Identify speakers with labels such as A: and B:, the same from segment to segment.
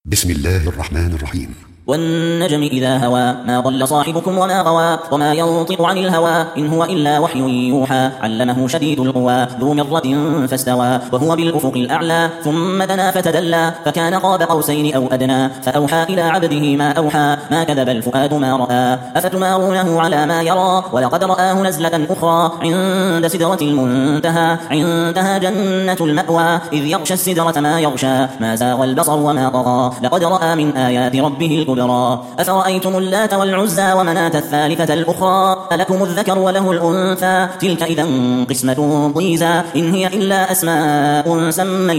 A: بسم الله الرحمن الرحيم.
B: والنجم إذا هوى ما ضل صاحبكم وما غوى وما ينطق عن الهوى إن هو إلا وحي يوحى علمه شديد القوى ذو مرة فاستوى وهو بالأفق الأعلى ثم دنا فتدلى فكان قاب قوسين أو أدنى فأوحى إلى عبده ما أوحى ما كذب الفؤاد ما رأى أفتمارونه على ما يرى ولقد رآه نزلة أخرى عند سدرة المنتهى عندها جنة المأوى إذ يغشى السدرة ما يغشى ما زاغ البصر وما طغى لقد رأى من آيات ربه الكبرى أفرأيتم اللات والعزى ومناة الثالثة الأخرى ألكم الذكر وله الأنثى تلك إذا قسمة ضيزى إن هي إلا أسماء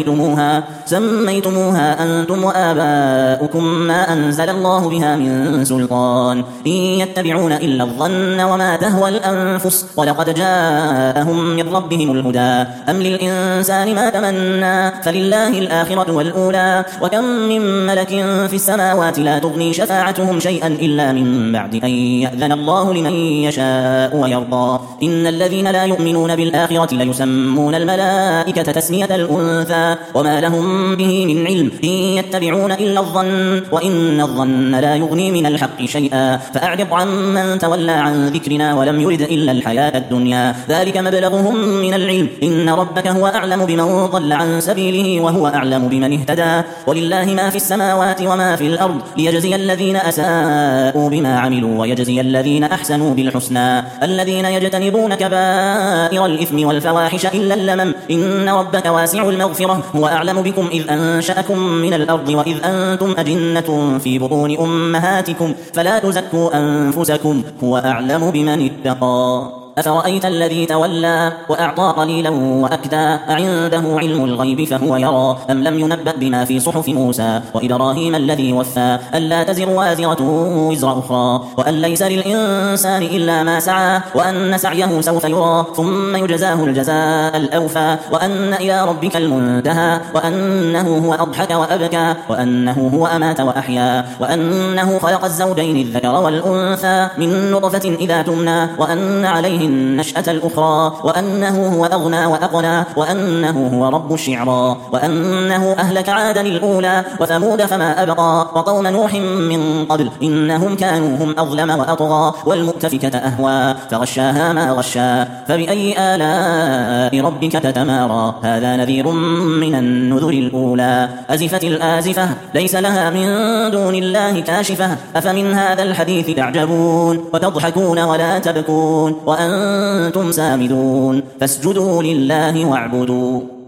B: سميتموها أنتم وآباؤكم ما أنزل الله بها من سلطان إن يتبعون إلا الظن وما تهوى الأنفس ولقد جاءهم من ربهم الهدى أم للإنسان ما تمنى فلله الآخرة والأولى وكم من ملك في السماوات لا تغني شفاعتهم شيئا إلا من بعد أن يأذن الله لمن يشاء ويرضى إن الذين لا يؤمنون بالآخرة ليسمون الملائكة تسمية الأنثى وما لهم به من علم إن يتبعون إلا الظن وإن الظن لا يغني من الحق شيئا فأعرض عمن تولى عن ذكرنا ولم يرد إلا الحياة الدنيا ذلك مبلغهم من العلم إن ربك هو أعلم بمن ضل عن سبيله وهو أعلم بمن اهتدى ولله ما في السماوات وما في الأرض ليجزي الذين أساءوا بما عملوا ويجزي الذين أحسنوا بالحسنى الذين يجتنبون كبائر الإثم والفواحش إلا اللمم إن ربك واسع المغفرة هو أعلم بكم إذ أنشأكم من الأرض وإذ أنتم أجنة في بطون أمهاتكم فلا تزكوا أنفسكم هو أعلم بمن اتقى أفرأيت الذي تولى وأعطى قليلا وأكدى أعنده علم الغيب فهو يرى أم لم ينبأ بما في صحف موسى وإبراهيم الذي وفى ألا تزر وازرة وزر أخرى وأن ليس للإنسان إلا ما سعى وأن سعيه سوف يرى ثم يجزاه الجزاء الأوفى وأن إلى ربك المنتهى وأنه هو أضحك وأبكى وأنه هو أمات وأحيا وأنه خلق الزوجين الذكر والأنثى من نطفة إذا تمنى وأن عليه النشأة الأخرى وأنه هو أغنى وأقنى وأنه هو رب الشعرى وأنه أهلك عادا الأولى وثمود فما أبقى وقوم نوح من قبل إنهم كانوا هم أظلم وأطغى والمؤتفكة أهوى فغشاها ما غشا فبأي آلاء ربك تتمارى هذا نذير من النذر الأولى أزفت الآزفة ليس لها من دون الله كاشفة أفمن هذا الحديث تعجبون وتضحكون ولا تبكون وأنتم سامدون فاسجدوا لله واعبدوا